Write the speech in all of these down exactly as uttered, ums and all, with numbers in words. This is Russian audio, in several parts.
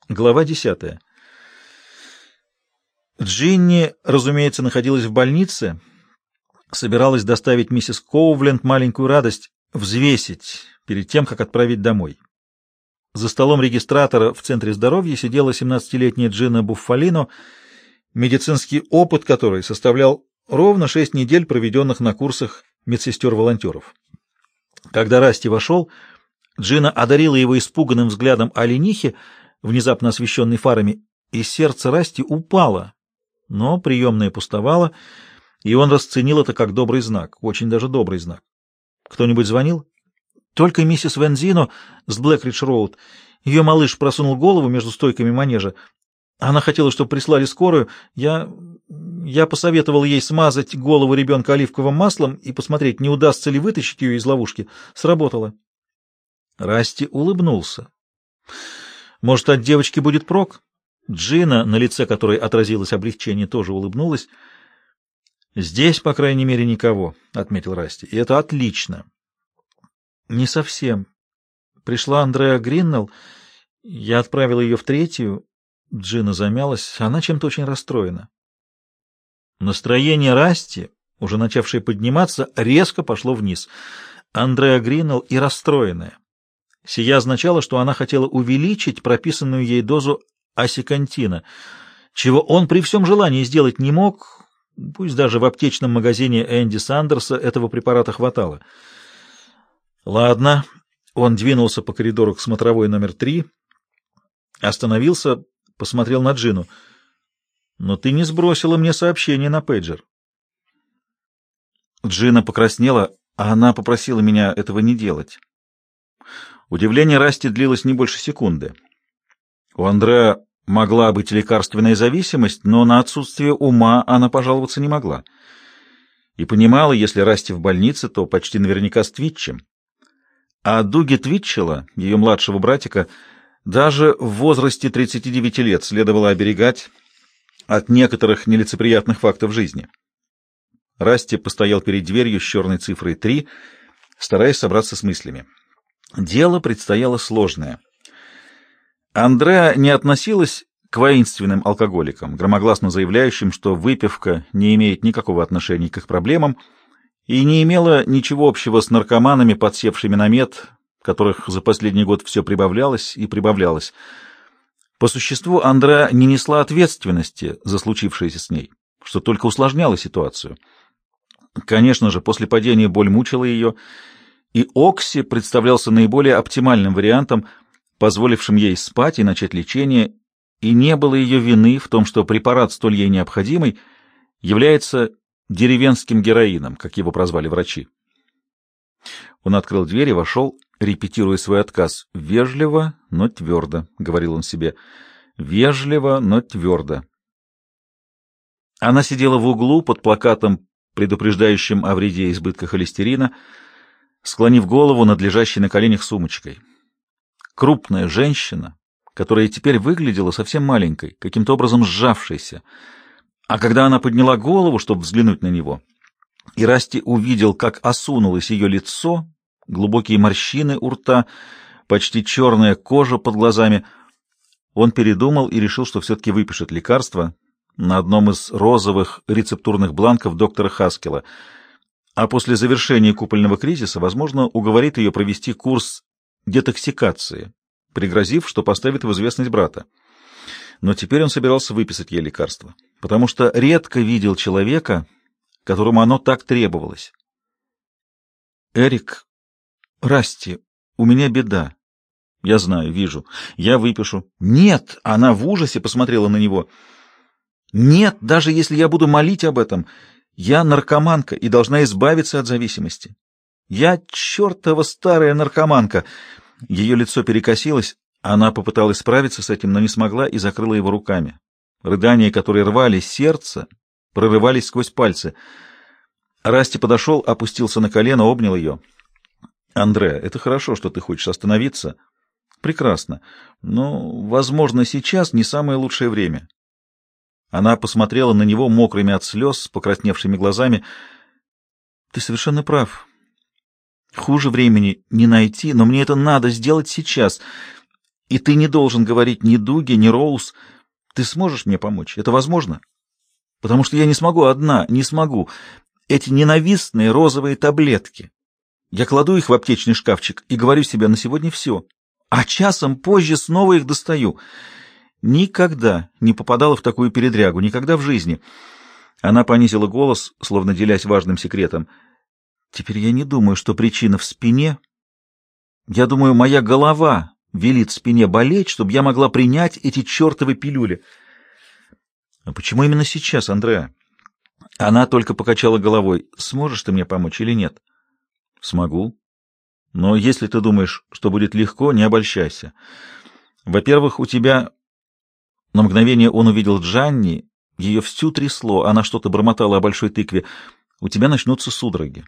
Глава десятая. Джинни, разумеется, находилась в больнице, собиралась доставить миссис Коувленд маленькую радость, взвесить перед тем, как отправить домой. За столом регистратора в Центре здоровья сидела семнадцатилетняя Джина Буффалино, медицинский опыт которой составлял ровно шесть недель, проведенных на курсах медсестер-волонтеров. Когда Расти вошел, Джина одарила его испуганным взглядом оленихи, внезапно освещенной фарами, и сердце Расти упало, но приемная пустовала, и он расценил это как добрый знак, очень даже добрый знак. Кто-нибудь звонил? Только миссис Вензино с Блэкридж-Роуд. Ее малыш просунул голову между стойками манежа. Она хотела, чтобы прислали скорую. Я... Я посоветовал ей смазать голову ребенка оливковым маслом и посмотреть, не удастся ли вытащить ее из ловушки. Сработало. Расти улыбнулся. Может, от девочки будет прок? Джина, на лице которой отразилось облегчение, тоже улыбнулась. «Здесь, по крайней мере, никого», — отметил Расти, — «и это отлично». «Не совсем. Пришла Андреа Гриннелл. Я отправил ее в третью». Джина замялась. Она чем-то очень расстроена. Настроение Расти, уже начавшее подниматься, резко пошло вниз. Андреа Гриннелл и расстроенная. Сия означало, что она хотела увеличить прописанную ей дозу осикантина, чего он при всем желании сделать не мог, пусть даже в аптечном магазине Энди Сандерса этого препарата хватало. Ладно, он двинулся по коридору к смотровой номер три, остановился, посмотрел на Джину. «Но ты не сбросила мне сообщение на пейджер». Джина покраснела, а она попросила меня этого не делать. Удивление Расти длилось не больше секунды. У Андреа могла быть лекарственная зависимость, но на отсутствие ума она пожаловаться не могла. И понимала, если Расти в больнице, то почти наверняка с Твитчем. А Дуги Твитчела, ее младшего братика, даже в возрасте тридцати девяти лет следовало оберегать от некоторых нелицеприятных фактов жизни. Расти постоял перед дверью с черной цифрой три, стараясь собраться с мыслями. Дело предстояло сложное. Андреа не относилась к воинственным алкоголикам, громогласно заявляющим, что выпивка не имеет никакого отношения к их проблемам и не имела ничего общего с наркоманами, подсевшими на мед, которых за последний год все прибавлялось и прибавлялось. По существу Андреа не несла ответственности за случившееся с ней, что только усложняло ситуацию. Конечно же, после падения боль мучила ее, и Окси представлялся наиболее оптимальным вариантом, позволившим ей спать и начать лечение, и не было ее вины в том, что препарат, столь ей необходимый, является деревенским героином, как его прозвали врачи. Он открыл дверь и вошел, репетируя свой отказ. «Вежливо, но твердо», — говорил он себе, — «вежливо, но твердо». Она сидела в углу под плакатом, предупреждающим о вреде избытка холестерина, склонив голову над лежащей на коленях сумочкой. Крупная женщина, которая теперь выглядела совсем маленькой, каким-то образом сжавшейся. А когда она подняла голову, чтобы взглянуть на него, и Расти увидел, как осунулось ее лицо, глубокие морщины у рта, почти черная кожа под глазами, он передумал и решил, что все-таки выпишет лекарство на одном из розовых рецептурных бланков доктора Хаскела, а после завершения купольного кризиса, возможно, уговорит ее провести курс детоксикации, пригрозив, что поставит в известность брата. Но теперь он собирался выписать ей лекарство, потому что редко видел человека, которому оно так требовалось. «Эрик, Расти, у меня беда». «Я знаю, вижу. Я выпишу». «Нет!» — она в ужасе посмотрела на него. «Нет, даже если я буду молить об этом, я наркоманка и должна избавиться от зависимости. Я чертова старая наркоманка». Ее лицо перекосилось, она попыталась справиться с этим, но не смогла и закрыла его руками. Рыдания, которые рвали сердце, прорывались сквозь пальцы. Расти подошел, опустился на колено, обнял ее. «Андреа, это хорошо, что ты хочешь остановиться. Прекрасно. Но, возможно, сейчас не самое лучшее время». Она посмотрела на него мокрыми от слез, покрасневшими глазами. «Ты совершенно прав. Хуже времени не найти, но мне это надо сделать сейчас. И ты не должен говорить ни Дуге, ни Роуз. Ты сможешь мне помочь? Это возможно? Потому что я не смогу одна, не смогу. Эти ненавистные розовые таблетки. Я кладу их в аптечный шкафчик и говорю себе: на сегодня все. А часом позже снова их достаю. Никогда не попадала в такую передрягу, никогда в жизни. Она понизила голос, словно делясь важным секретом. Теперь я не думаю, что причина в спине. Я думаю, моя голова велит спине болеть, чтобы я могла принять эти чертовы пилюли. А почему именно сейчас, Андреа? Она только покачала головой. Сможешь ты мне помочь или нет? Смогу. Но если ты думаешь, что будет легко, не обольщайся. Во-первых, у тебя... На мгновение он увидел Джанни, ее всю трясло, она что-то бормотала о большой тыкве. У тебя начнутся судороги.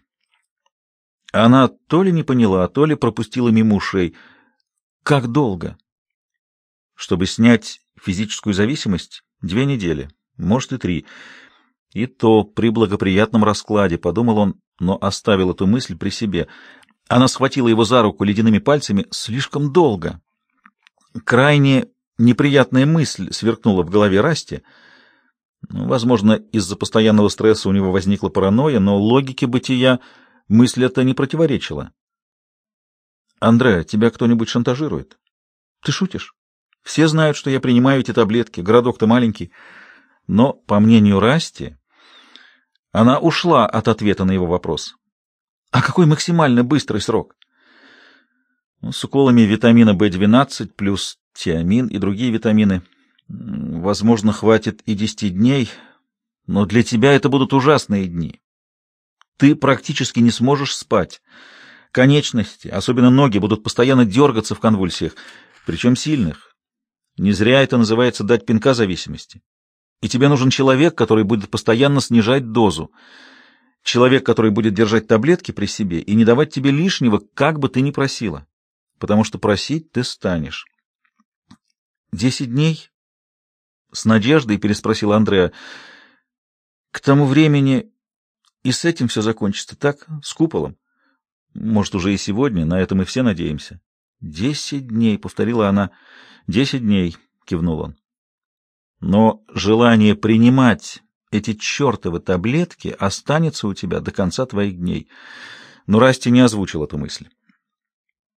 Она то ли не поняла, то ли пропустила мимо ушей. Как долго? Чтобы снять физическую зависимость? Две недели, может и три. И то при благоприятном раскладе, подумал он, но оставил эту мысль при себе. Она схватила его за руку ледяными пальцами. Слишком долго. Крайне неприятная мысль сверкнула в голове Расти. Возможно, из-за постоянного стресса у него возникла паранойя, но логике бытия мысль эта не противоречила. «Андреа, тебя кто-нибудь шантажирует? Ты шутишь? Все знают, что я принимаю эти таблетки, городок-то маленький». Но, по мнению Расти, она ушла от ответа на его вопрос. «А какой максимально быстрый срок?» Ну, с уколами витамина бэ двенадцать плюс тиамин и другие витамины. Возможно, хватит и десяти дней, но для тебя это будут ужасные дни. Ты практически не сможешь спать. Конечности, особенно ноги, будут постоянно дергаться в конвульсиях, причем сильных. Не зря это называется дать пинка зависимости. И тебе нужен человек, который будет постоянно снижать дозу. Человек, который будет держать таблетки при себе и не давать тебе лишнего, как бы ты ни просила. Потому что просить ты станешь. «Десять дней?» — с надеждой переспросил Андреа. «К тому времени и с этим все закончится, так? С куполом? Может, уже и сегодня, на это мы все надеемся». «Десять дней», — повторила она. «Десять дней», — кивнул он. «Но желание принимать эти чертовы таблетки останется у тебя до конца твоих дней». Но Расти не озвучил эту мысль.